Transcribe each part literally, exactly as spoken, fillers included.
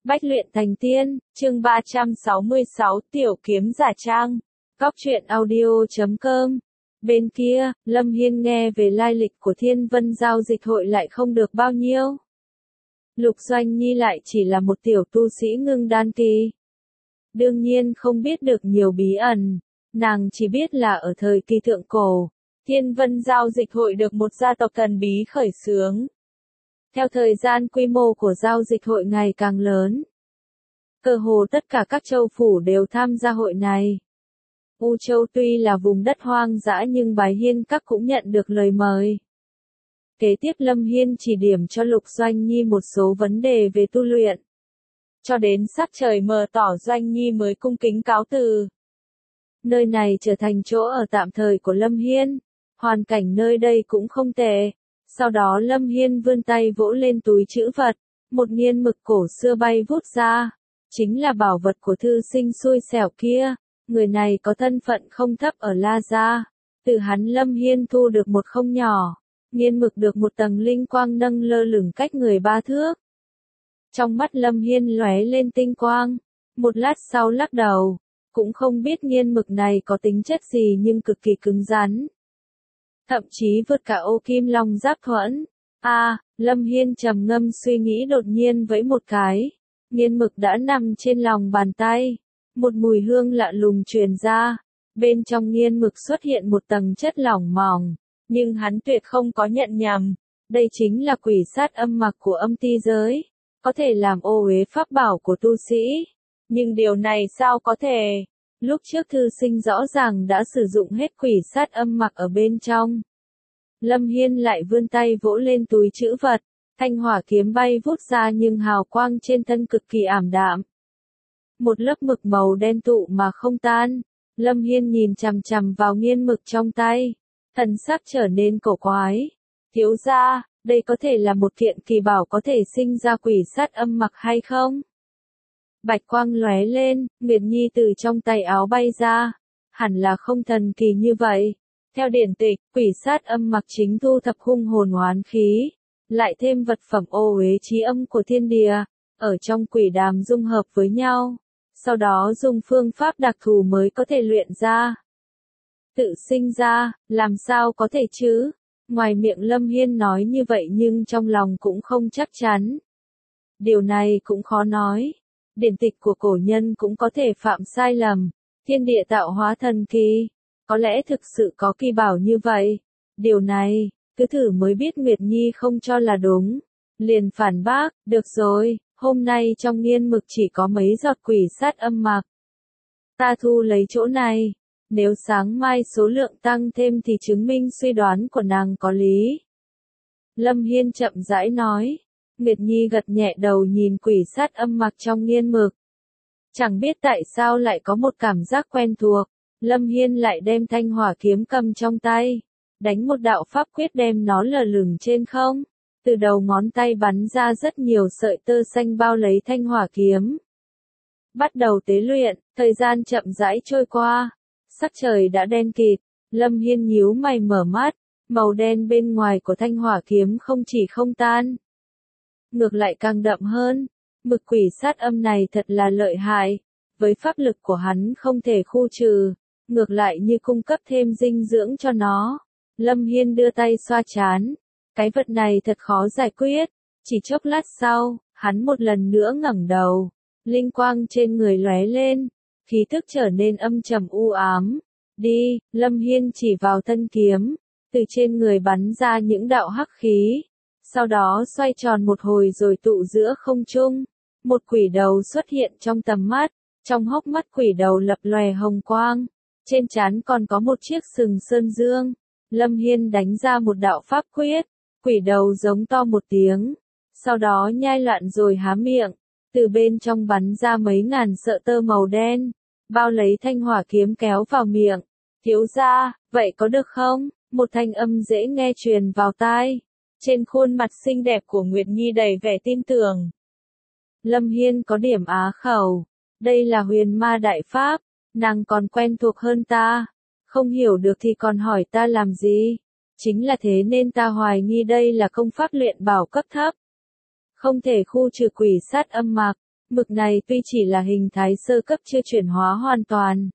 Bách luyện thành tiên, chương ba trăm sáu mươi sáu, tiểu kiếm giả trang. Góc truyện audio chấm com. Bên kia, Lâm Hiên nghe về lai lịch của Thiên Vân giao dịch hội lại không được bao nhiêu. Lục Doanh Nhi lại chỉ là một tiểu tu sĩ ngưng đan kỳ. Đương nhiên không biết được nhiều bí ẩn, nàng chỉ biết là ở thời kỳ thượng cổ, Thiên Vân giao dịch hội được một gia tộc thần bí khởi xướng. Theo thời gian quy mô của giao dịch hội ngày càng lớn, cơ hồ tất cả các châu phủ đều tham gia hội này. U Châu tuy là vùng đất hoang dã nhưng Bái Hiên Các cũng nhận được lời mời. Kế tiếp Lâm Hiên chỉ điểm cho Lục Doanh Nhi một số vấn đề về tu luyện. Cho đến sắc trời mờ tỏ Doanh Nhi mới cung kính cáo từ. Nơi này trở thành chỗ ở tạm thời của Lâm Hiên, hoàn cảnh nơi đây cũng không tệ. Sau đó Lâm Hiên vươn tay vỗ lên túi trữ vật, một nghiên mực cổ xưa bay vút ra, chính là bảo vật của thư sinh xui xẻo kia, người này có thân phận không thấp ở La Gia, từ hắn Lâm Hiên thu được một không nhỏ, nghiên mực được một tầng linh quang nâng lơ lửng cách người ba thước. Trong mắt Lâm Hiên lóe lên tinh quang, một lát sau lắc đầu, cũng không biết nghiên mực này có tính chất gì nhưng cực kỳ cứng rắn. Thậm chí vượt cả ô kim long giáp thuẫn. A, à, Lâm Hiên trầm ngâm suy nghĩ đột nhiên với một cái. Nghiên mực đã nằm trên lòng bàn tay. Một mùi hương lạ lùng truyền ra. Bên trong nghiên mực xuất hiện một tầng chất lỏng mỏng. Nhưng hắn tuyệt không có nhận nhầm. Đây chính là quỷ sát âm mặc của âm ti giới. Có thể làm ô uế pháp bảo của tu sĩ. Nhưng điều này sao có thể? Lúc trước thư sinh rõ ràng đã sử dụng hết quỷ sát âm mặc ở bên trong. Lâm Hiên lại vươn tay vỗ lên túi trữ vật, thanh hỏa kiếm bay vút ra nhưng hào quang trên thân cực kỳ ảm đạm. Một lớp mực màu đen tụ mà không tan, Lâm Hiên nhìn chằm chằm vào nghiên mực trong tay, thần sắc trở nên cổ quái. Thiếu gia, đây có thể là một kiện kỳ bảo có thể sinh ra quỷ sát âm mặc hay không? Bạch quang lóe lên, Nguyệt Nhi từ trong tay áo bay ra. Hẳn là không thần kỳ như vậy. Theo điển tịch, quỷ sát âm mặc chính thu thập hung hồn oán khí, lại thêm vật phẩm ô uế trí âm của thiên địa, ở trong quỷ đàm dung hợp với nhau, sau đó dùng phương pháp đặc thù mới có thể luyện ra. Tự sinh ra, làm sao có thể chứ? Ngoài miệng Lâm Hiên nói như vậy nhưng trong lòng cũng không chắc chắn. Điều này cũng khó nói. Điển tịch của cổ nhân cũng có thể phạm sai lầm, thiên địa tạo hóa thần kỳ, có lẽ thực sự có kỳ bảo như vậy. Điều này, cứ thử mới biết. Nguyệt Nhi không cho là đúng, liền phản bác, được rồi, hôm nay trong nghiên mực chỉ có mấy giọt quỷ sát âm mặc. Ta thu lấy chỗ này, nếu sáng mai số lượng tăng thêm thì chứng minh suy đoán của nàng có lý. Lâm Hiên chậm rãi nói. Nguyệt Nhi gật nhẹ đầu nhìn quỷ sát âm mặc trong nghiên mực. Chẳng biết tại sao lại có một cảm giác quen thuộc, Lâm Hiên lại đem thanh hỏa kiếm cầm trong tay, đánh một đạo pháp quyết đem nó lơ lửng trên không. Từ đầu ngón tay bắn ra rất nhiều sợi tơ xanh bao lấy thanh hỏa kiếm. Bắt đầu tế luyện, thời gian chậm rãi trôi qua, sắc trời đã đen kịt, Lâm Hiên nhíu mày mở mắt, màu đen bên ngoài của thanh hỏa kiếm không chỉ không tan, ngược lại càng đậm hơn. Mực quỷ sát âm này thật là lợi hại, với pháp lực của hắn không thể khu trừ, ngược lại như cung cấp thêm dinh dưỡng cho nó. Lâm Hiên đưa tay xoa trán, cái vật này thật khó giải quyết. Chỉ chốc lát sau, hắn một lần nữa ngẩng đầu, linh quang trên người lóe lên, khí tức trở nên âm trầm u ám. Đi, Lâm Hiên chỉ vào thân kiếm, từ trên người bắn ra những đạo hắc khí. Sau đó xoay tròn một hồi rồi tụ giữa không trung, một quỷ đầu xuất hiện trong tầm mắt, trong hốc mắt quỷ đầu lập lòe hồng quang, trên trán còn có một chiếc sừng sơn dương. Lâm Hiên đánh ra một đạo pháp quyết, quỷ đầu giống to một tiếng, sau đó nhai loạn rồi há miệng, từ bên trong bắn ra mấy ngàn sợi tơ màu đen, bao lấy thanh hỏa kiếm kéo vào miệng. Thiếu gia, vậy có được không? Một thanh âm dễ nghe truyền vào tai. Trên khuôn mặt xinh đẹp của Nguyệt Nhi đầy vẻ tin tưởng. Lâm Hiên có điểm á khẩu. Đây là huyền ma đại pháp, nàng còn quen thuộc hơn ta. Không hiểu được thì còn hỏi ta làm gì? Chính là thế nên ta hoài nghi đây là công pháp luyện bảo cấp thấp. Không thể khu trừ quỷ sát âm mặc. Mực này tuy chỉ là hình thái sơ cấp chưa chuyển hóa hoàn toàn.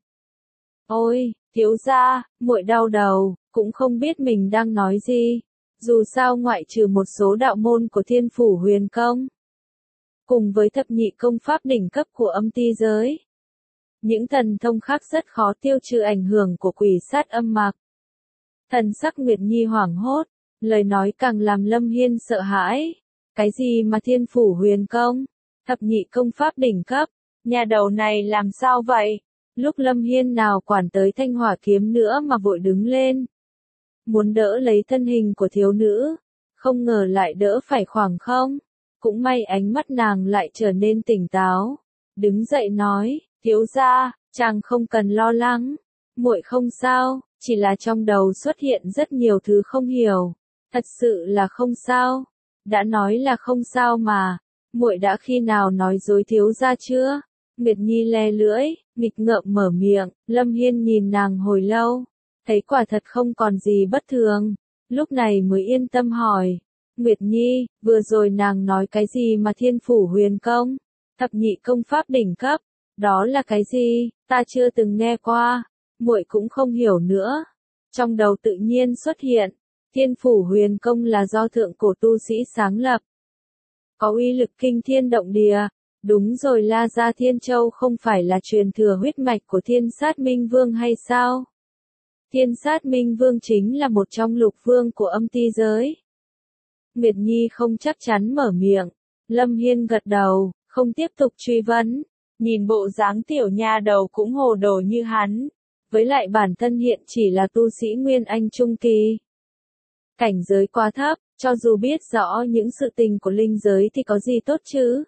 Ôi, thiếu gia, muội đau đầu, cũng không biết mình đang nói gì. Dù sao ngoại trừ một số đạo môn của Thiên Phủ Huyền Công, cùng với thập nhị công pháp đỉnh cấp của âm ti giới, những thần thông khác rất khó tiêu trừ ảnh hưởng của quỷ sát âm mạc. Thần sắc Nguyệt Nhi hoảng hốt, lời nói càng làm Lâm Hiên sợ hãi. Cái gì mà Thiên Phủ Huyền Công, thập nhị công pháp đỉnh cấp, nhà đầu này làm sao vậy? Lúc Lâm Hiên nào quản tới thanh hỏa kiếm nữa mà vội đứng lên, muốn đỡ lấy thân hình của thiếu nữ, không ngờ lại đỡ phải khoảng không. Cũng may ánh mắt nàng lại trở nên tỉnh táo, đứng dậy nói, thiếu gia, chàng không cần lo lắng, muội không sao, chỉ là trong đầu xuất hiện rất nhiều thứ không hiểu, thật sự là không sao. Đã nói là không sao mà, muội đã khi nào nói dối thiếu gia chưa? Nguyệt Nhi le lưỡi, nghịch ngợm mở miệng. Lâm Hiên nhìn nàng hồi lâu, thấy quả thật không còn gì bất thường, lúc này mới yên tâm hỏi, Nguyệt Nhi, vừa rồi nàng nói cái gì mà Thiên Phủ Huyền Công, thập nhị công pháp đỉnh cấp, đó là cái gì? Ta chưa từng nghe qua, muội cũng không hiểu nữa. Trong đầu tự nhiên xuất hiện, Thiên Phủ Huyền Công là do thượng cổ tu sĩ sáng lập, có uy lực kinh thiên động địa. Đúng rồi, La Gia Thiên Châu không phải là truyền thừa huyết mạch của Thiên Sát Minh Vương hay sao? Thiên Sát Minh Vương chính là một trong lục vương của âm ti giới. Nguyệt Nhi không chắc chắn mở miệng. Lâm Hiên gật đầu, không tiếp tục truy vấn. Nhìn bộ dáng tiểu nha đầu cũng hồ đồ như hắn, với lại bản thân hiện chỉ là tu sĩ Nguyên Anh Trung Kỳ. Cảnh giới quá thấp, cho dù biết rõ những sự tình của linh giới thì có gì tốt chứ?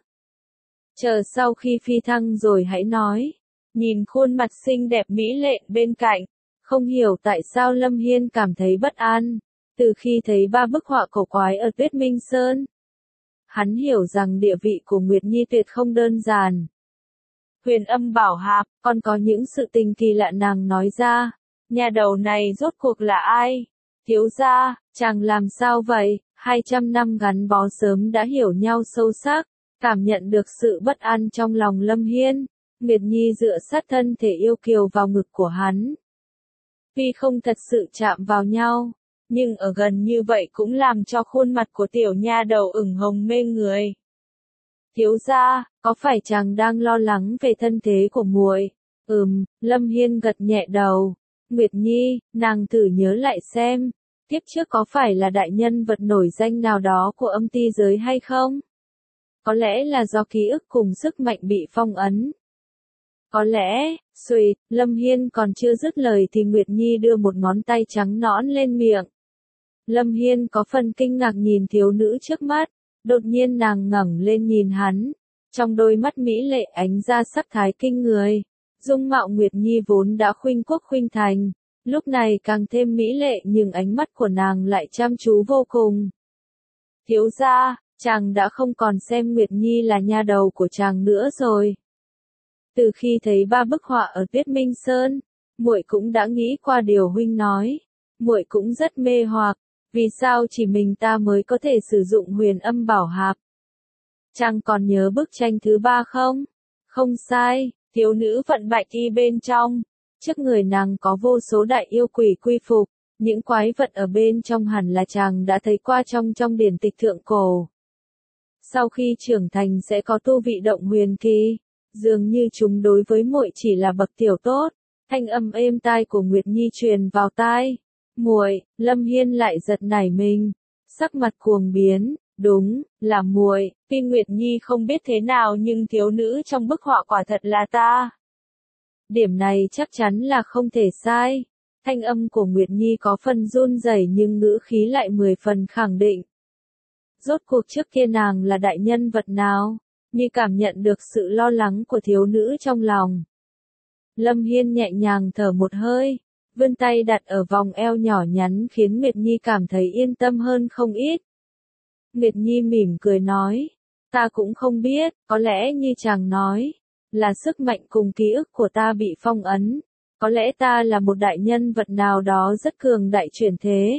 Chờ sau khi phi thăng rồi hãy nói. Nhìn khuôn mặt xinh đẹp mỹ lệ bên cạnh, không hiểu tại sao Lâm Hiên cảm thấy bất an. Từ khi thấy ba bức họa cổ quái ở Tuyết Minh Sơn, hắn hiểu rằng địa vị của Nguyệt Nhi tuyệt không đơn giản. Huyền Âm Bảo Hạp, còn có những sự tình kỳ lạ nàng nói ra. Nhà đầu này rốt cuộc là ai? Thiếu gia, chàng làm sao vậy? Hai trăm năm gắn bó sớm đã hiểu nhau sâu sắc, cảm nhận được sự bất an trong lòng Lâm Hiên. Nguyệt Nhi dựa sát thân thể yêu kiều vào ngực của hắn. Tuy không thật sự chạm vào nhau, nhưng ở gần như vậy cũng làm cho khuôn mặt của tiểu nha đầu ửng hồng mê người. Thiếu gia, có phải chàng đang lo lắng về thân thế của muội? Ừm, Lâm Hiên gật nhẹ đầu. Nguyệt Nhi, nàng thử nhớ lại xem, tiếp trước có phải là đại nhân vật nổi danh nào đó của âm ti giới hay không? Có lẽ là do ký ức cùng sức mạnh bị phong ấn. Có lẽ, xuỵt, Lâm Hiên còn chưa dứt lời thì Nguyệt Nhi đưa một ngón tay trắng nõn lên miệng. Lâm Hiên có phần kinh ngạc nhìn thiếu nữ trước mắt, đột nhiên nàng ngẩng lên nhìn hắn, trong đôi mắt mỹ lệ ánh ra sắc thái kinh người. Dung mạo Nguyệt Nhi vốn đã khuynh quốc khuynh thành, lúc này càng thêm mỹ lệ nhưng ánh mắt của nàng lại chăm chú vô cùng. Thiếu gia, chàng đã không còn xem Nguyệt Nhi là nha đầu của chàng nữa rồi. Từ khi thấy ba bức họa ở Tuyết Minh Sơn, muội cũng đã nghĩ qua điều huynh nói, muội cũng rất mê hoặc, vì sao chỉ mình ta mới có thể sử dụng Huyền Âm Bảo Hạp? Chàng còn nhớ bức tranh thứ ba không? Không sai, thiếu nữ vận bạch y bên trong, trước người nàng có vô số đại yêu quỷ quy phục, những quái vật ở bên trong hẳn là chàng đã thấy qua trong trong điển tịch thượng cổ. Sau khi trưởng thành sẽ có tu vị động huyền kỳ, dường như chúng đối với muội chỉ là bậc tiểu tốt. Thanh âm êm tai của Nguyệt Nhi truyền vào tai. Muội, Lâm Hiên lại giật nảy mình, sắc mặt cuồng biến. Đúng, là muội. Tuy Nguyệt Nhi không biết thế nào nhưng thiếu nữ trong bức họa quả thật là ta. Điểm này chắc chắn là không thể sai. Thanh âm của Nguyệt Nhi có phần run rẩy nhưng ngữ khí lại mười phần khẳng định. Rốt cuộc trước kia nàng là đại nhân vật nào? Như cảm nhận được sự lo lắng của thiếu nữ trong lòng. Lâm Hiên nhẹ nhàng thở một hơi, vươn tay đặt ở vòng eo nhỏ nhắn khiến Nguyệt Nhi cảm thấy yên tâm hơn không ít. Nguyệt Nhi mỉm cười nói, ta cũng không biết, có lẽ như chàng nói, là sức mạnh cùng ký ức của ta bị phong ấn, có lẽ ta là một đại nhân vật nào đó rất cường đại chuyển thế.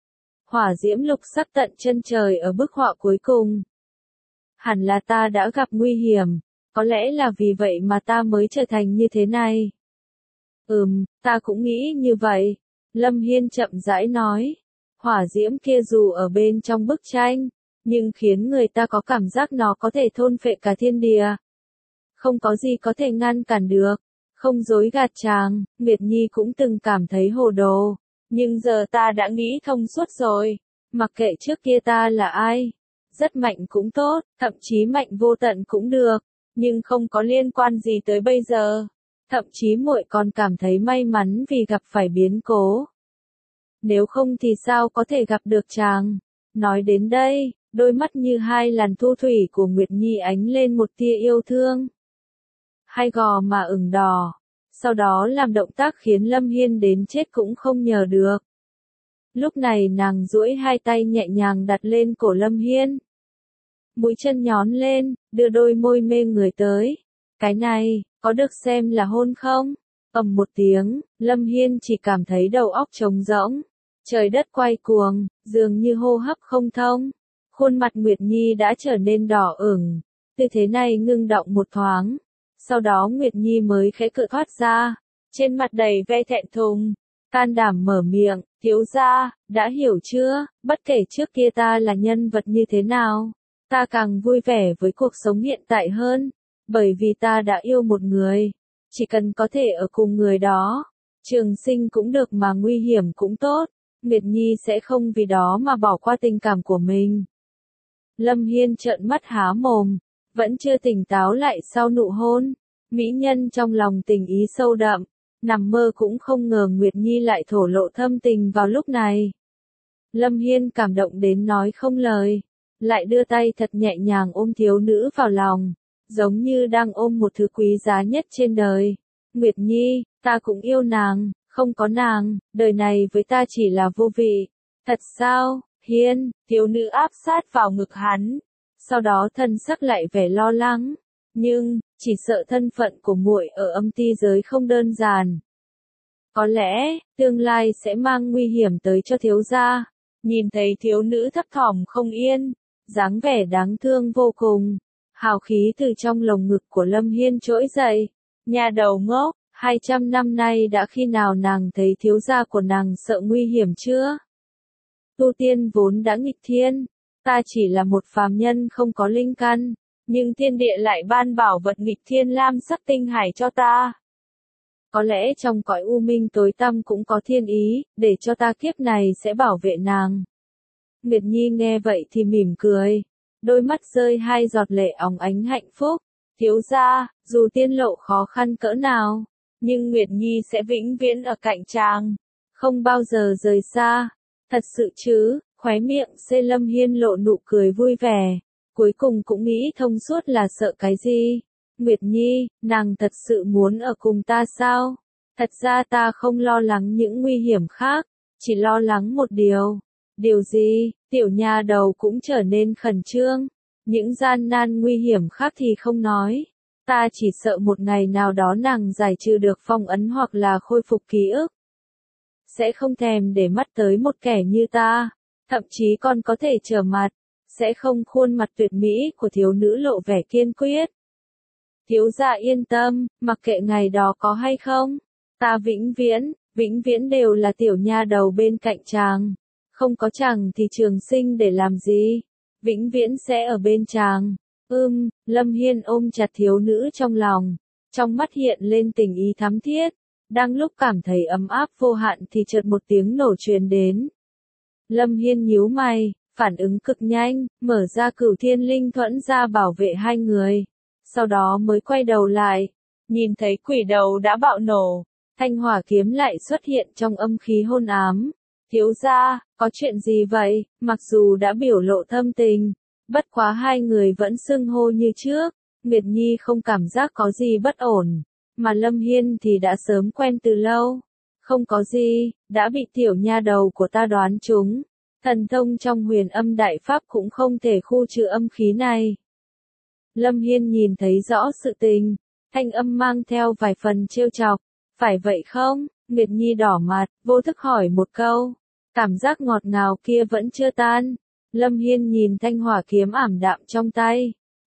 Hỏa diễm lục sắc tận chân trời ở bức họa cuối cùng. Hẳn là ta đã gặp nguy hiểm, Có lẽ là vì vậy mà ta mới trở thành như thế này. Ừm, ta cũng nghĩ như vậy. Lâm Hiên chậm rãi nói. Hỏa diễm kia dù ở bên trong bức tranh, nhưng khiến người ta có cảm giác nó có thể thôn phệ cả thiên địa. Không có gì có thể ngăn cản được. Không dối gạt chàng, Nguyệt Nhi cũng từng cảm thấy hồ đồ. Nhưng giờ ta đã nghĩ thông suốt rồi. Mặc kệ trước kia ta là ai. Rất mạnh cũng tốt, thậm chí mạnh vô tận cũng được. Nhưng không có liên quan gì tới bây giờ. Thậm chí muội còn cảm thấy may mắn vì gặp phải biến cố. Nếu không thì sao có thể gặp được chàng. Nói đến đây, đôi mắt như hai làn thu thủy của Nguyệt Nhi ánh lên một tia yêu thương. Hai gò mà ửng đỏ. Sau đó làm động tác khiến Lâm Hiên đến chết cũng không nhờ được. Lúc này nàng duỗi hai tay nhẹ nhàng đặt lên cổ Lâm Hiên. Mũi chân nhón lên, đưa đôi môi mê người tới. Cái này, có được xem là hôn không? Ầm một tiếng, Lâm Hiên chỉ cảm thấy đầu óc trống rỗng. Trời đất quay cuồng, dường như hô hấp không thông. Khuôn mặt Nguyệt Nhi đã trở nên đỏ ửng. Tư thế này ngưng động một thoáng. Sau đó Nguyệt Nhi mới khẽ cự thoát ra. Trên mặt đầy vẻ thẹn thùng. Can đảm mở miệng, thiếu gia, đã hiểu chưa? Bất kể trước kia ta là nhân vật như thế nào. Ta càng vui vẻ với cuộc sống hiện tại hơn. Bởi vì ta đã yêu một người. Chỉ cần có thể ở cùng người đó. Trường sinh cũng được mà nguy hiểm cũng tốt. Nguyệt Nhi sẽ không vì đó mà bỏ qua tình cảm của mình. Lâm Hiên trợn mắt há mồm. Vẫn chưa tỉnh táo lại sau nụ hôn. Mỹ nhân trong lòng tình ý sâu đậm. Nằm mơ cũng không ngờ Nguyệt Nhi lại thổ lộ thâm tình vào lúc này. Lâm Hiên cảm động đến nói không lời. Lại đưa tay thật nhẹ nhàng ôm thiếu nữ vào lòng. Giống như đang ôm một thứ quý giá nhất trên đời. Nguyệt Nhi, ta cũng yêu nàng, không có nàng, đời này với ta chỉ là vô vị. Thật sao, Hiên, thiếu nữ áp sát vào ngực hắn. Sau đó thân sắc lại vẻ lo lắng. Nhưng, chỉ sợ thân phận của muội ở âm ti giới không đơn giản. Có lẽ, tương lai sẽ mang nguy hiểm tới cho thiếu gia. Nhìn thấy thiếu nữ thấp thỏm không yên, dáng vẻ đáng thương vô cùng. Hào khí từ trong lồng ngực của Lâm Hiên trỗi dậy. Nhà đầu ngốc, hai trăm năm nay đã khi nào nàng thấy thiếu gia của nàng sợ nguy hiểm chưa? Tu tiên vốn đã nghịch thiên. Ta chỉ là một phàm nhân không có linh căn. Nhưng thiên địa lại ban bảo vật nghịch thiên lam sắc tinh hải cho ta. Có lẽ trong cõi u minh tối tăm cũng có thiên ý, để cho ta kiếp này sẽ bảo vệ nàng. Nguyệt Nhi nghe vậy thì mỉm cười. Đôi mắt rơi hai giọt lệ óng ánh hạnh phúc. Thiếu gia, dù tiên lộ khó khăn cỡ nào, nhưng Nguyệt Nhi sẽ vĩnh viễn ở cạnh chàng. Không bao giờ rời xa. Thật sự chứ, khóe miệng Xê Lâm Hiên lộ nụ cười vui vẻ. Cuối cùng cũng nghĩ thông suốt là sợ cái gì. Nguyệt Nhi, nàng thật sự muốn ở cùng ta sao? Thật ra ta không lo lắng những nguy hiểm khác, chỉ lo lắng một điều. Điều gì? Tiểu nha đầu cũng trở nên khẩn trương. Những gian nan nguy hiểm khác thì không nói. Ta chỉ sợ một ngày nào đó nàng giải trừ được phong ấn hoặc là khôi phục ký ức. Sẽ không thèm để mắt tới một kẻ như ta. Thậm chí còn có thể trở mặt. Sẽ không khuôn mặt tuyệt mỹ của thiếu nữ lộ vẻ kiên quyết. Thiếu gia yên tâm, mặc kệ ngày đó có hay không. Ta vĩnh viễn, vĩnh viễn đều là tiểu nha đầu bên cạnh chàng. Không có chàng thì trường sinh để làm gì. Vĩnh viễn sẽ ở bên chàng. Ưm, Lâm Hiên ôm chặt thiếu nữ trong lòng. Trong mắt hiện lên tình ý thắm thiết. Đang lúc cảm thấy ấm áp vô hạn thì chợt một tiếng nổ truyền đến. Lâm Hiên nhíu mày, phản ứng cực nhanh, mở ra cửu thiên linh thuẫn ra bảo vệ hai người. Sau đó mới quay đầu lại. Nhìn thấy quỷ đầu đã bạo nổ. Thanh hỏa kiếm lại xuất hiện trong âm khí hôn ám. Thiếu gia, có chuyện gì vậy? Mặc dù đã biểu lộ thâm tình, bất quá hai người vẫn xưng hô như trước. Nguyệt Nhi không cảm giác có gì bất ổn, mà Lâm Hiên thì đã sớm quen từ lâu. Không có gì, đã bị tiểu nha đầu của ta đoán trúng. Thần thông trong huyền âm đại pháp cũng không thể khu trừ âm khí này. Lâm Hiên nhìn thấy rõ sự tình, thanh âm mang theo vài phần trêu chọc. Phải vậy không? Nguyệt Nhi đỏ mặt, vô thức hỏi một câu. Cảm giác ngọt ngào kia vẫn chưa tan. Lâm Hiên nhìn thanh hỏa kiếm ảm đạm trong tay.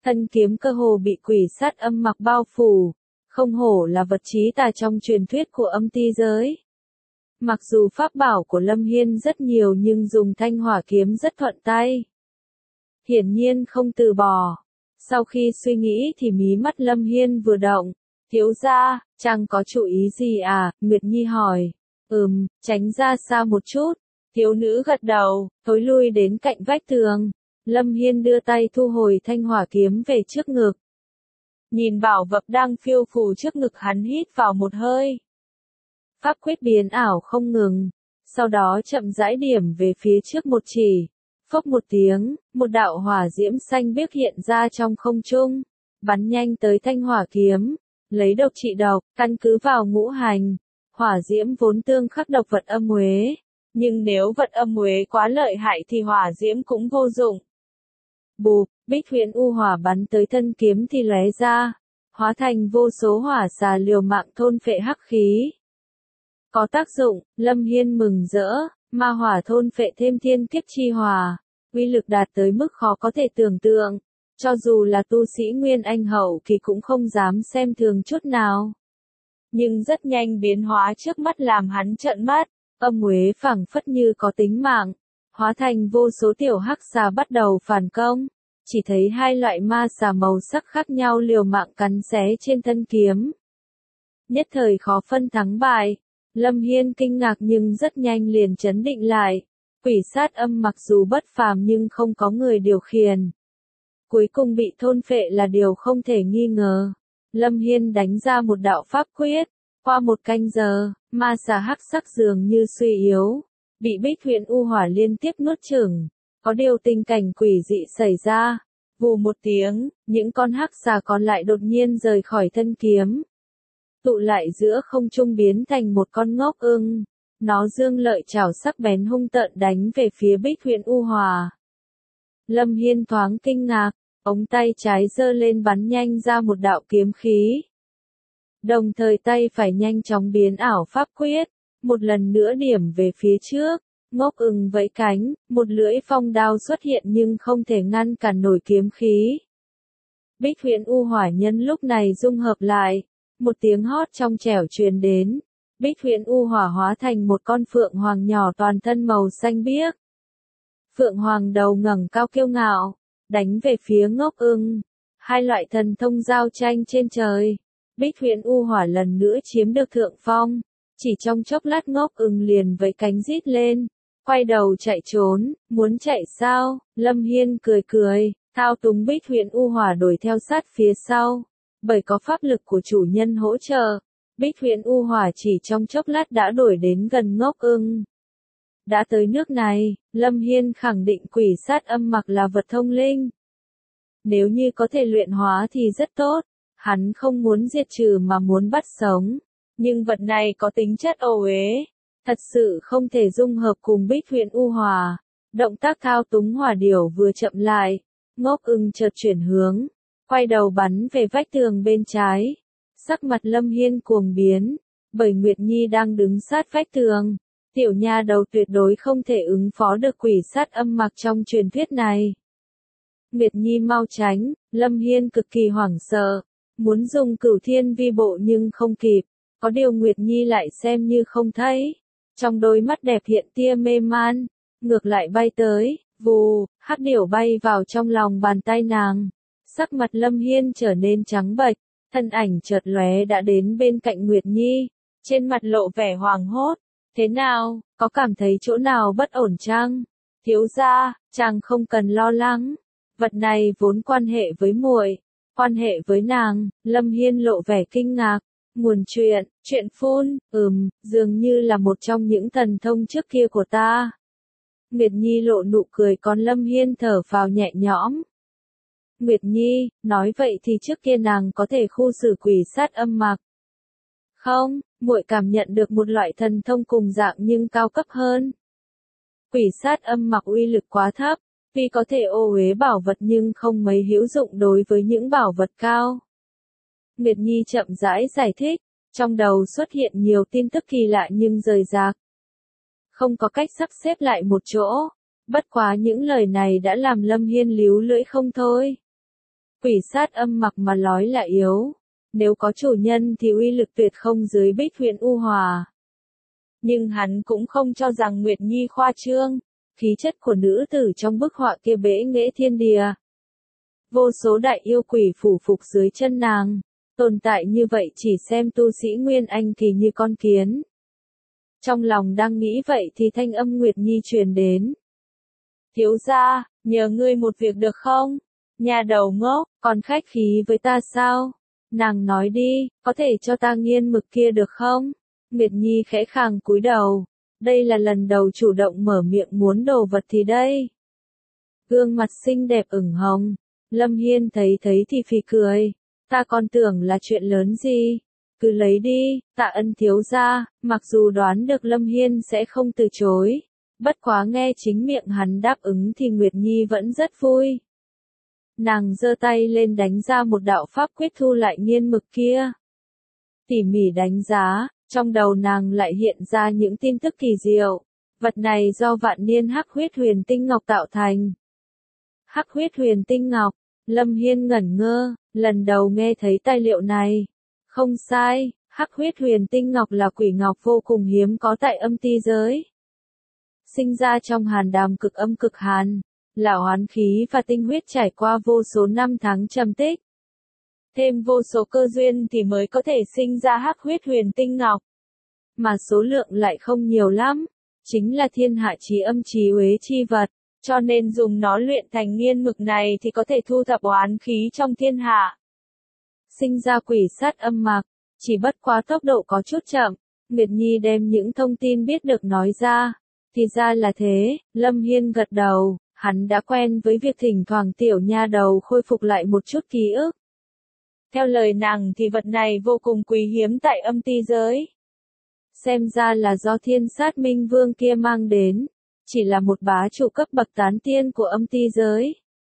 thân kiếm cơ hồ bị quỷ sát âm mặc bao phủ, không hổ là vật chí tà trong truyền thuyết của âm ti giới. Mặc dù pháp bảo của Lâm Hiên rất nhiều nhưng dùng thanh hỏa kiếm rất thuận tay. Hiển nhiên không từ bỏ. Sau khi suy nghĩ thì mí mắt Lâm Hiên vừa động. Thiếu gia, chàng có chủ ý gì à? Nguyệt Nhi hỏi. Ừm, tránh ra xa một chút. Thiếu nữ gật đầu, thối lui đến cạnh vách tường. Lâm Hiên đưa tay thu hồi thanh hỏa kiếm về trước ngực. Nhìn bảo vật đang phiêu phù trước ngực hắn hít vào một hơi. Pháp quyết biến ảo không ngừng, sau đó chậm rãi điểm về phía trước một chỉ. Phốc một tiếng, một đạo hỏa diễm xanh biếc hiện ra trong không trung, bắn nhanh tới thanh hỏa kiếm, lấy độc trị độc, căn cứ vào ngũ hành. Hỏa diễm vốn tương khắc độc vật âm uế, nhưng nếu vật âm uế quá lợi hại thì hỏa diễm cũng vô dụng. Bụp, Bích Huyền U hỏa bắn tới thân kiếm thì lóe ra, hóa thành vô số hỏa xà liều mạng thôn phệ hắc khí. Có tác dụng, Lâm Hiên mừng rỡ, ma hỏa thôn phệ thêm thiên kiếp chi hỏa, uy lực đạt tới mức khó có thể tưởng tượng, cho dù là tu sĩ Nguyên Anh hậu kỳ cũng không dám xem thường chút nào. Nhưng rất nhanh biến hóa trước mắt làm hắn trợn mắt, âm uế phảng phất như có tính mạng, hóa thành vô số tiểu hắc xà bắt đầu phản công, chỉ thấy hai loại ma xà màu sắc khác nhau liều mạng cắn xé trên thân kiếm. Nhất thời khó phân thắng bại. Lâm Hiên kinh ngạc nhưng rất nhanh liền chấn định lại. Quỷ sát âm mặc dù bất phàm nhưng không có người điều khiển. Cuối cùng bị thôn phệ là điều không thể nghi ngờ. Lâm Hiên đánh ra một đạo pháp quyết. Qua một canh giờ, ma xà hắc sắc dường như suy yếu. Bị Bích Huyền U hỏa liên tiếp nuốt chửng. Có điều tình cảnh quỷ dị xảy ra. Vù một tiếng, những con hắc xà còn lại đột nhiên rời khỏi thân kiếm. Tụ lại giữa không trung biến thành một con ngốc ưng. Nó dương lợi chảo sắc bén hung tợn đánh về phía Bích Huyền U hỏa. Lâm Hiên thoáng kinh ngạc, ống tay trái giơ lên bắn nhanh ra một đạo kiếm khí. Đồng thời tay phải nhanh chóng biến ảo pháp quyết, một lần nữa điểm về phía trước. Ngốc ưng vẫy cánh, một lưỡi phong đao xuất hiện nhưng không thể ngăn cản nổi kiếm khí. Bích Huyền U hỏa nhân lúc này dung hợp lại. Một tiếng hót trong trẻo truyền đến, Bích Huyền U hỏa hóa thành một con phượng hoàng nhỏ toàn thân màu xanh biếc. Phượng hoàng đầu ngẩng cao kiêu ngạo, đánh về phía ngốc ưng. Hai loại thần thông giao tranh trên trời. Bích Huyền U hỏa lần nữa chiếm được thượng phong. Chỉ trong chốc lát ngốc ưng liền với cánh rít lên, quay đầu chạy trốn. Muốn chạy sao? Lâm Hiên cười cười, thao túng Bích Huyền U hỏa đuổi theo sát phía sau. Bởi có pháp lực của chủ nhân hỗ trợ, Bích Huyền U hỏa chỉ trong chốc lát đã đuổi đến gần ngốc ưng. Đã tới nước này, Lâm Hiên khẳng định quỷ sát âm mặc là vật thông linh. Nếu như có thể luyện hóa thì rất tốt, hắn không muốn diệt trừ mà muốn bắt sống. Nhưng vật này có tính chất ô uế, thật sự không thể dung hợp cùng Bích Huyền U hỏa. Động tác thao túng hỏa điểu vừa chậm lại, ngốc ưng chợt chuyển hướng. Quay đầu bắn về vách tường bên trái. Sắc mặt Lâm Hiên cuồng biến, bởi Nguyệt Nhi đang đứng sát vách tường. Tiểu nha đầu tuyệt đối không thể ứng phó được quỷ sát âm mặc trong truyền thuyết này. Nguyệt Nhi mau tránh, Lâm Hiên cực kỳ hoảng sợ, muốn dùng cửu thiên vi bộ nhưng không kịp. Có điều Nguyệt Nhi lại xem như không thấy. Trong đôi mắt đẹp hiện tia mê man, ngược lại bay tới, vù, hắc điểu bay vào trong lòng bàn tay nàng. Sắc mặt Lâm Hiên trở nên trắng bệch, thân ảnh chợt lóe đã đến bên cạnh Nguyệt Nhi, trên mặt lộ vẻ hoàng hốt. Thế nào, có cảm thấy chỗ nào bất ổn chăng? Thiếu gia, chàng không cần lo lắng, vật này vốn quan hệ với muội, quan hệ với nàng. Lâm Hiên lộ vẻ kinh ngạc, nguồn chuyện, chuyện phun, ừm, dường như là một trong những thần thông trước kia của ta. Nguyệt Nhi lộ nụ cười còn Lâm Hiên thở phào nhẹ nhõm. Nguyệt Nhi, nói vậy thì trước kia nàng có thể khu xử quỷ sát âm mặc. Không, muội cảm nhận được một loại thần thông cùng dạng nhưng cao cấp hơn. Quỷ sát âm mặc uy lực quá thấp, vì có thể ô uế bảo vật nhưng không mấy hữu dụng đối với những bảo vật cao. Nguyệt Nhi chậm rãi giải thích, trong đầu xuất hiện nhiều tin tức kỳ lạ nhưng rời rạc. Không có cách sắp xếp lại một chỗ, bất quá những lời này đã làm Lâm Hiên líu lưỡi không thôi. Quỷ sát âm mặc mà nói là yếu. Nếu có chủ nhân thì uy lực tuyệt không dưới Bích huyện U Hòa. Nhưng hắn cũng không cho rằng Nguyệt Nhi khoa trương. Khí chất của nữ tử trong bức họa kia bẽ nghệ thiên địa. Vô số đại yêu quỷ phủ phục dưới chân nàng. Tồn tại như vậy chỉ xem tu sĩ Nguyên Anh thì như con kiến. Trong lòng đang nghĩ vậy thì thanh âm Nguyệt Nhi truyền đến. Thiếu gia, nhờ ngươi một việc được không? Nhà đầu ngốc, còn khách khí với ta sao? Nàng nói đi, có thể cho ta nghiên mực kia được không? Nguyệt Nhi khẽ khàng cúi đầu. Đây là lần đầu chủ động mở miệng muốn đồ vật thì đây. Gương mặt xinh đẹp ửng hồng. Lâm Hiên thấy thấy thì phì cười. Ta còn tưởng là chuyện lớn gì. Cứ lấy đi, Tạ Ân thiếu gia. Mặc dù đoán được Lâm Hiên sẽ không từ chối. Bất quá nghe chính miệng hắn đáp ứng thì Nguyệt Nhi vẫn rất vui. Nàng giơ tay lên đánh ra một đạo pháp quyết thu lại nghiên mực kia. Tỉ mỉ đánh giá, trong đầu nàng lại hiện ra những tin tức kỳ diệu. Vật này do vạn niên hắc huyết huyền tinh ngọc tạo thành. Hắc huyết huyền tinh ngọc, Lâm Hiên ngẩn ngơ, lần đầu nghe thấy tài liệu này. Không sai, hắc huyết huyền tinh ngọc là quỷ ngọc vô cùng hiếm có tại âm ti giới. Sinh ra trong hàn đàm cực âm cực hàn, là oán khí và tinh huyết trải qua vô số năm tháng trầm tích. Thêm vô số cơ duyên thì mới có thể sinh ra hắc huyết huyền tinh ngọc. Mà số lượng lại không nhiều lắm, chính là thiên hạ chí âm chí uế chi vật, cho nên dùng nó luyện thành nghiên mực này thì có thể thu thập oán khí trong thiên hạ. Sinh ra quỷ sát âm mặc, chỉ bất quá tốc độ có chút chậm, Nguyệt Nhi đem những thông tin biết được nói ra. Thì ra là thế, Lâm Hiên gật đầu, hắn đã quen với việc thỉnh thoảng tiểu nha đầu khôi phục lại một chút ký ức. Theo lời nàng thì vật này vô cùng quý hiếm tại âm ti giới. Xem ra là do thiên sát minh vương kia mang đến, chỉ là một bá chủ cấp bậc tán tiên của âm ti giới.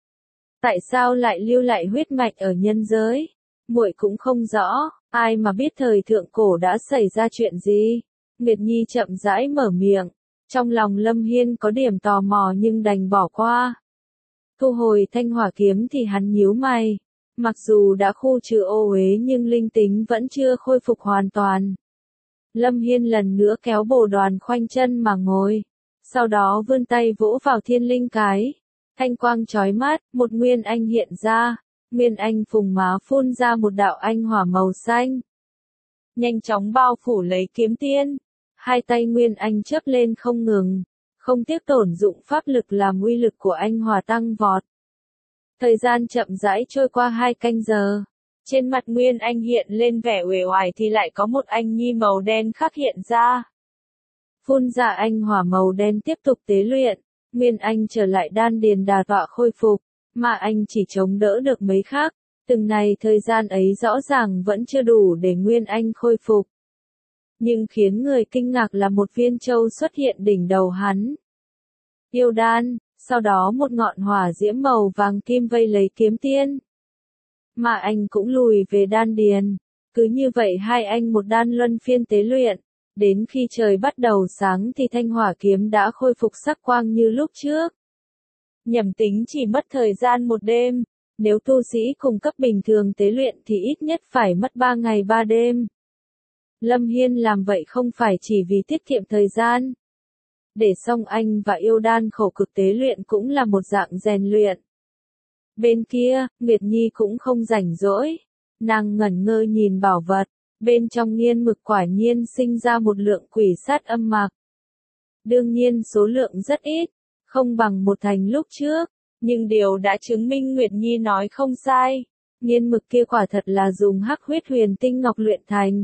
Tại sao lại lưu lại huyết mạch ở nhân giới? Muội cũng không rõ, ai mà biết thời thượng cổ đã xảy ra chuyện gì. Nguyệt Nhi chậm rãi mở miệng. Trong lòng Lâm Hiên có điểm tò mò nhưng đành bỏ qua. Thu hồi thanh hỏa kiếm thì hắn nhíu mày. Mặc dù đã khu trừ ô uế nhưng linh tính vẫn chưa khôi phục hoàn toàn. Lâm Hiên lần nữa kéo bồ đoàn khoanh chân mà ngồi. Sau đó vươn tay vỗ vào thiên linh cái. Thanh quang chói mắt, một nguyên anh hiện ra. Nguyên anh phùng má phun ra một đạo anh hỏa màu xanh. Nhanh chóng bao phủ lấy kiếm tiên. Hai tay Nguyên Anh chớp lên không ngừng, không tiếc tổn dụng pháp lực làm uy lực của anh hỏa tăng vọt. Thời gian chậm rãi trôi qua hai canh giờ. Trên mặt Nguyên Anh hiện lên vẻ uể oải thì lại có một anh nhi màu đen khắc hiện ra. Phun ra anh hỏa màu đen tiếp tục tế luyện, Nguyên Anh trở lại đan điền đà tọa khôi phục, mà anh chỉ chống đỡ được mấy khắc. Từng này thời gian ấy rõ ràng vẫn chưa đủ để Nguyên Anh khôi phục. Nhưng khiến người kinh ngạc là một viên châu xuất hiện đỉnh đầu hắn. Yêu đan, sau đó một ngọn hỏa diễm màu vàng kim vây lấy kiếm tiên. Mà anh cũng lùi về đan điền. Cứ như vậy hai anh một đan luân phiên tế luyện. Đến khi trời bắt đầu sáng thì thanh hỏa kiếm đã khôi phục sắc quang như lúc trước. Nhầm tính chỉ mất thời gian một đêm. Nếu tu sĩ cùng cấp bình thường tế luyện thì ít nhất phải mất ba ngày ba đêm. Lâm Hiên làm vậy không phải chỉ vì tiết kiệm thời gian. Để xong anh và yêu đan khổ cực tế luyện cũng là một dạng rèn luyện. Bên kia, Nguyệt Nhi cũng không rảnh rỗi. Nàng ngẩn ngơ nhìn bảo vật. Bên trong nghiên mực quả nhiên sinh ra một lượng quỷ sát âm mạc. Đương nhiên số lượng rất ít, không bằng một thành lúc trước. Nhưng điều đã chứng minh Nguyệt Nhi nói không sai. Nghiên mực kia quả thật là dùng hắc huyết huyền tinh ngọc luyện thành.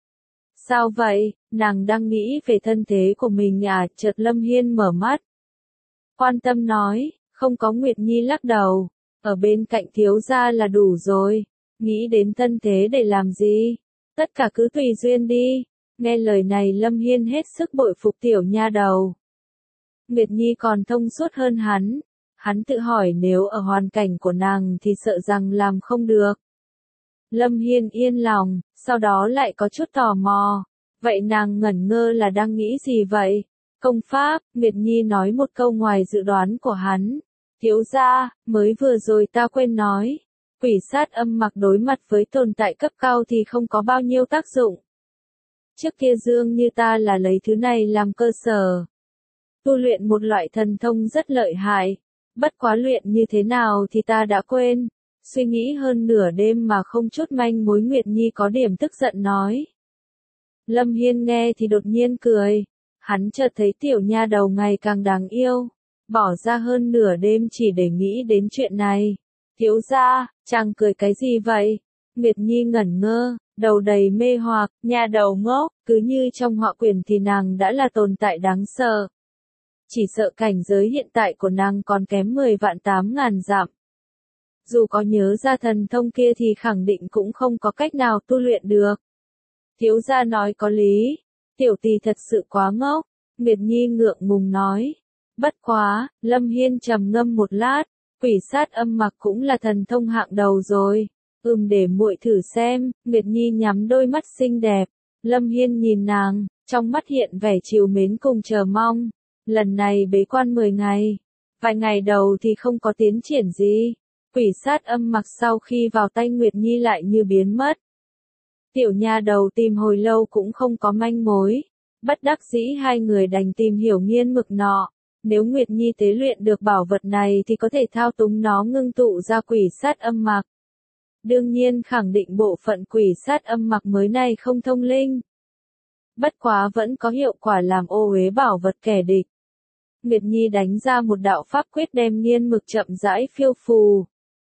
Sao vậy, nàng đang nghĩ về thân thế của mình à, chợt Lâm Hiên mở mắt. Quan tâm nói, không có. Nguyệt Nhi lắc đầu, ở bên cạnh thiếu gia là đủ rồi, nghĩ đến thân thế để làm gì, tất cả cứ tùy duyên đi. Nghe lời này Lâm Hiên hết sức bội phục tiểu nha đầu. Nguyệt Nhi còn thông suốt hơn hắn, hắn tự hỏi nếu ở hoàn cảnh của nàng thì sợ rằng làm không được. Lâm Hiên yên lòng, sau đó lại có chút tò mò. Vậy nàng ngẩn ngơ là đang nghĩ gì vậy? Công pháp, Nguyệt Nhi nói một câu ngoài dự đoán của hắn. Thiếu gia, mới vừa rồi ta quên nói. Quỷ sát âm mặc đối mặt với tồn tại cấp cao thì không có bao nhiêu tác dụng. Trước kia dương như ta là lấy thứ này làm cơ sở. Tu luyện một loại thần thông rất lợi hại. Bất quá luyện như thế nào thì ta đã quên. Suy nghĩ hơn nửa đêm mà không chút manh mối. Nguyệt Nhi có điểm tức giận nói. Lâm Hiên nghe thì đột nhiên cười. Hắn chợt thấy tiểu nha đầu ngày càng đáng yêu. Bỏ ra hơn nửa đêm chỉ để nghĩ đến chuyện này. Thiếu gia, chàng cười cái gì vậy? Nguyệt Nhi ngẩn ngơ, đầu đầy mê hoặc, nha đầu ngốc, cứ như trong họa quyển thì nàng đã là tồn tại đáng sợ. Chỉ sợ cảnh giới hiện tại của nàng còn kém mười vạn tám ngàn dặm. Dù có nhớ ra thần thông kia thì khẳng định cũng không có cách nào tu luyện được. Thiếu gia nói có lý, tiểu tỷ thật sự quá ngốc, Nguyệt Nhi ngượng ngùng nói. Bất quá, Lâm Hiên trầm ngâm một lát, quỷ sát âm mặc cũng là thần thông hạng đầu rồi. Ừm để muội thử xem, Nguyệt Nhi nhắm đôi mắt xinh đẹp. Lâm Hiên nhìn nàng, trong mắt hiện vẻ trìu mến cùng chờ mong. Lần này bế quan mười ngày. Vài ngày đầu thì không có tiến triển gì. Quỷ sát âm mặc sau khi vào tay Nguyệt Nhi lại như biến mất. Tiểu nha đầu tìm hồi lâu cũng không có manh mối. Bất đắc dĩ hai người đành tìm hiểu nghiên mực nọ. Nếu Nguyệt Nhi tế luyện được bảo vật này thì có thể thao túng nó ngưng tụ ra quỷ sát âm mặc. Đương nhiên khẳng định bộ phận quỷ sát âm mặc mới này không thông linh. Bất quá vẫn có hiệu quả làm ô uế bảo vật kẻ địch. Nguyệt Nhi đánh ra một đạo pháp quyết đem nghiên mực chậm rãi phiêu phù.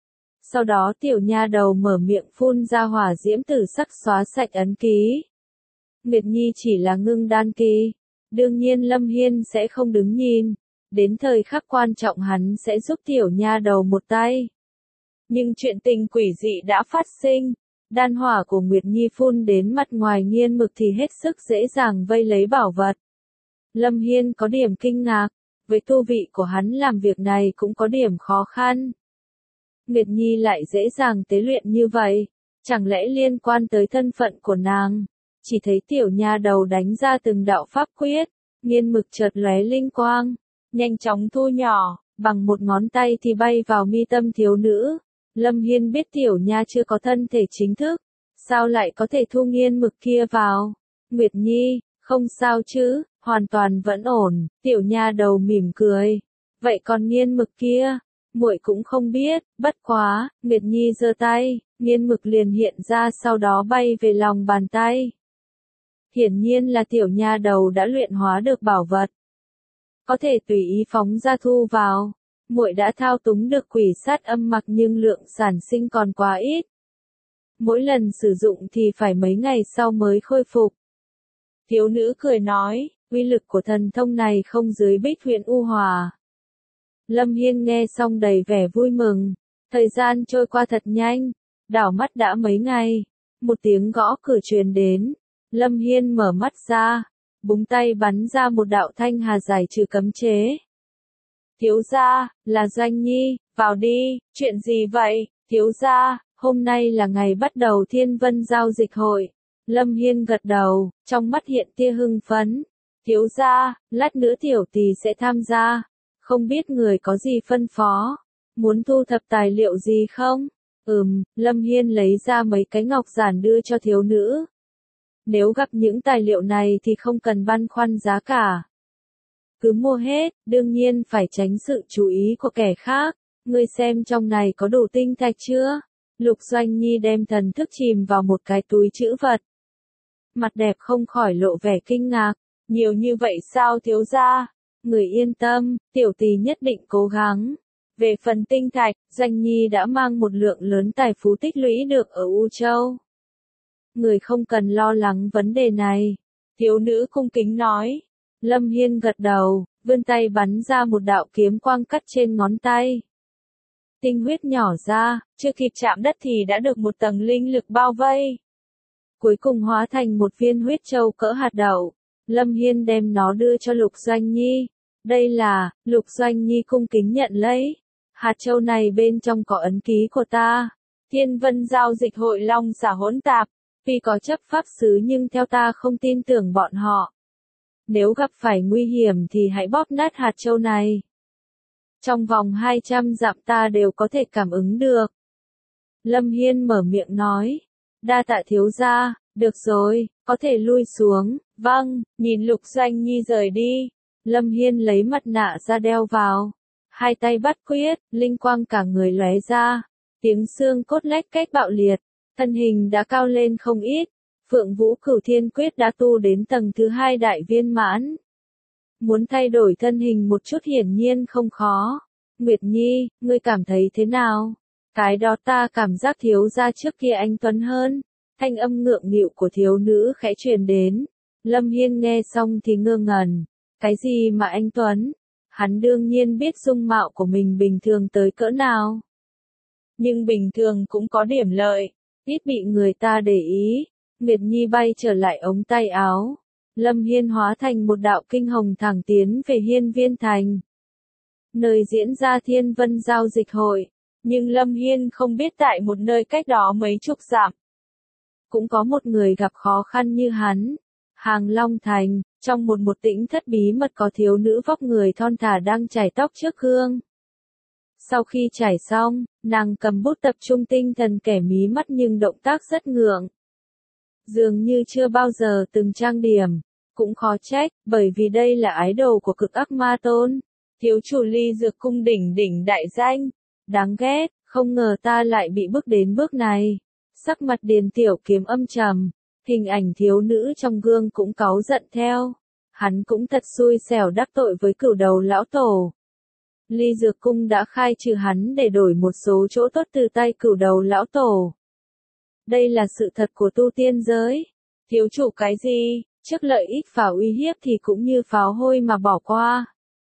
Sau đó tiểu nha đầu mở miệng phun ra hỏa diễm tử sắc xóa sạch ấn ký. Nguyệt Nhi chỉ là ngưng đan kỳ. Đương nhiên Lâm Hiên sẽ không đứng nhìn. Đến thời khắc quan trọng hắn sẽ giúp tiểu nha đầu một tay. Nhưng chuyện tình quỷ dị đã phát sinh. Đan hỏa của Nguyệt Nhi phun đến mặt ngoài nghiên mực thì hết sức dễ dàng vây lấy bảo vật. Lâm Hiên có điểm kinh ngạc. Với tu vị của hắn làm việc này cũng có điểm khó khăn. Nguyệt Nhi lại dễ dàng tế luyện như vậy. Chẳng lẽ liên quan tới thân phận của nàng? Chỉ thấy tiểu nha đầu đánh ra từng đạo pháp quyết. Nghiên mực chợt lóe linh quang. Nhanh chóng thu nhỏ. Bằng một ngón tay thì bay vào mi tâm thiếu nữ. Lâm Hiên biết tiểu nha chưa có thân thể chính thức. Sao lại có thể thu nghiên mực kia vào? Nguyệt Nhi, không sao chứ, hoàn toàn vẫn ổn. Tiểu nha đầu mỉm cười. Vậy còn nghiên mực kia? Muội cũng không biết, bất quá, Nguyệt Nhi giơ tay, nghiên mực liền hiện ra sau đó bay về lòng bàn tay. Hiển nhiên là tiểu nha đầu đã luyện hóa được bảo vật. Có thể tùy ý phóng ra thu vào. Muội đã thao túng được quỷ sát âm mặc nhưng lượng sản sinh còn quá ít. Mỗi lần sử dụng thì phải mấy ngày sau mới khôi phục. Thiếu nữ cười nói, uy lực của thần thông này không dưới Bích Huyền U Hòa. Lâm Hiên nghe xong đầy vẻ vui mừng. Thời gian trôi qua thật nhanh. Đảo mắt đã mấy ngày. Một tiếng gõ cửa truyền đến. Lâm Hiên mở mắt ra. Búng tay bắn ra một đạo thanh hà giải trừ cấm chế. Thiếu gia, là Doanh Nhi, vào đi, chuyện gì vậy? Thiếu gia, hôm nay là ngày bắt đầu Thiên Vân giao dịch hội. Lâm Hiên gật đầu, trong mắt hiện tia hưng phấn. Thiếu gia, lát nữa tiểu tỷ sẽ tham gia. Không biết người có gì phân phó? Muốn thu thập tài liệu gì không? Ừm, Lâm Hiên lấy ra mấy cái ngọc giản đưa cho thiếu nữ. Nếu gặp những tài liệu này thì không cần băn khoăn giá cả. Cứ mua hết, đương nhiên phải tránh sự chú ý của kẻ khác. Ngươi xem trong này có đủ tinh thạch chưa? Lục Doanh Nhi đem thần thức chìm vào một cái túi trữ vật. Mặt đẹp không khỏi lộ vẻ kinh ngạc. Nhiều như vậy sao thiếu gia? Người yên tâm, tiểu tỷ nhất định cố gắng. Về phần tinh thạch, Doanh Nhi đã mang một lượng lớn tài phú tích lũy được ở U Châu. Người không cần lo lắng vấn đề này. Thiếu nữ cung kính nói. Lâm Hiên gật đầu, vươn tay bắn ra một đạo kiếm quang cắt trên ngón tay. Tinh huyết nhỏ ra, chưa kịp chạm đất thì đã được một tầng linh lực bao vây. Cuối cùng hóa thành một viên huyết châu cỡ hạt đậu. Lâm Hiên đem nó đưa cho Lục Doanh Nhi. Đây là, Lục Doanh Nhi cung kính nhận lấy. Hạt châu này bên trong có ấn ký của ta. Thiên Vân giao dịch hội long xả hỗn tạp. Tuy có chấp pháp sứ nhưng theo ta không tin tưởng bọn họ. Nếu gặp phải nguy hiểm thì hãy bóp nát hạt châu này. Trong vòng hai trăm dặm ta đều có thể cảm ứng được. Lâm Hiên mở miệng nói. Đa tạ thiếu gia, được rồi, có thể lui xuống, vâng, nhìn Lục Doanh Nhi rời đi. Lâm Hiên lấy mặt nạ ra đeo vào. Hai tay bắt quyết, linh quang cả người lóe ra. Tiếng xương cốt lách cách bạo liệt, thân hình đã cao lên không ít. Phượng Vũ Cửu Thiên Quyết đã tu đến tầng thứ hai đại viên mãn. Muốn thay đổi thân hình một chút hiển nhiên không khó. Nguyệt Nhi, ngươi cảm thấy thế nào? Cái đó ta cảm giác thiếu gia trước kia anh tuấn hơn. Thanh âm ngượng nghịu của thiếu nữ khẽ truyền đến. Lâm Hiên nghe xong thì ngơ ngẩn. Cái gì mà anh tuấn? Hắn đương nhiên biết dung mạo của mình bình thường tới cỡ nào. Nhưng bình thường cũng có điểm lợi, ít bị người ta để ý. Nguyệt Nhi bay trở lại ống tay áo. Lâm Hiên hóa thành một đạo kinh hồng thẳng tiến về Hiên Viên Thành. Nơi diễn ra Thiên Vân Giao Dịch Hội. Nhưng Lâm Hiên không biết tại một nơi cách đó mấy chục dặm. Cũng có một người gặp khó khăn như hắn. Hàng Long Thành, trong một một tĩnh thất bí mật có thiếu nữ vóc người thon thả đang chải tóc trước gương. Sau khi chải xong, nàng cầm bút tập trung tinh thần kẻ mí mắt nhưng động tác rất ngượng. Dường như chưa bao giờ từng trang điểm. Cũng khó trách, bởi vì đây là idol của Cực Ác Ma Tôn. Thiếu chủ Ly Dược Cung đỉnh đỉnh đại danh. Đáng ghét, không ngờ ta lại bị bước đến bước này. Sắc mặt Điền Tiểu Kiếm âm trầm. Hình ảnh thiếu nữ trong gương cũng cáu giận theo. Hắn cũng thật xui xẻo đắc tội với Cửu Đầu lão tổ. Ly Dược Cung đã khai trừ hắn để đổi một số chỗ tốt từ tay Cửu Đầu lão tổ. Đây là sự thật của tu tiên giới. Thiếu chủ cái gì, trước lợi ích phá uy hiếp thì cũng như pháo hôi mà bỏ qua.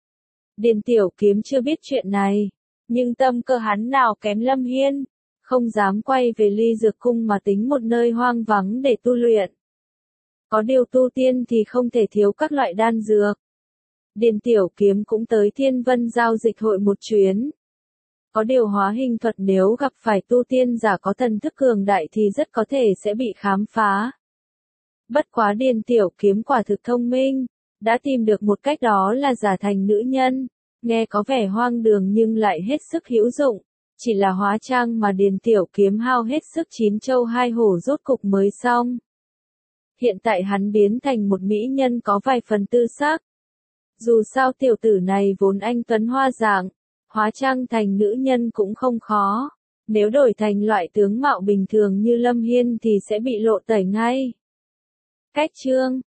Điền Tiểu Kiếm chưa biết chuyện này, nhưng tâm cơ hắn nào kém Lâm Hiên, không dám quay về Ly Dược Cung mà tính một nơi hoang vắng để tu luyện. Có điều tu tiên thì không thể thiếu các loại đan dược. Điền Tiểu Kiếm cũng tới Thiên Vân Giao Dịch Hội một chuyến. Có điều hóa hình thuật nếu gặp phải tu tiên giả có thần thức cường đại thì rất có thể sẽ bị khám phá. Bất quá Điền Tiểu Kiếm quả thực thông minh, đã tìm được một cách đó là giả thành nữ nhân, nghe có vẻ hoang đường nhưng lại hết sức hữu dụng, chỉ là hóa trang mà Điền Tiểu Kiếm hao hết sức chín châu hai hổ rốt cục mới xong. Hiện tại hắn biến thành một mỹ nhân có vài phần tư sắc. Dù sao tiểu tử này vốn anh tuấn hoa dạng, hóa trang thành nữ nhân cũng không khó. Nếu đổi thành loại tướng mạo bình thường như Lâm Hiên thì sẽ bị lộ tẩy ngay. Cách chương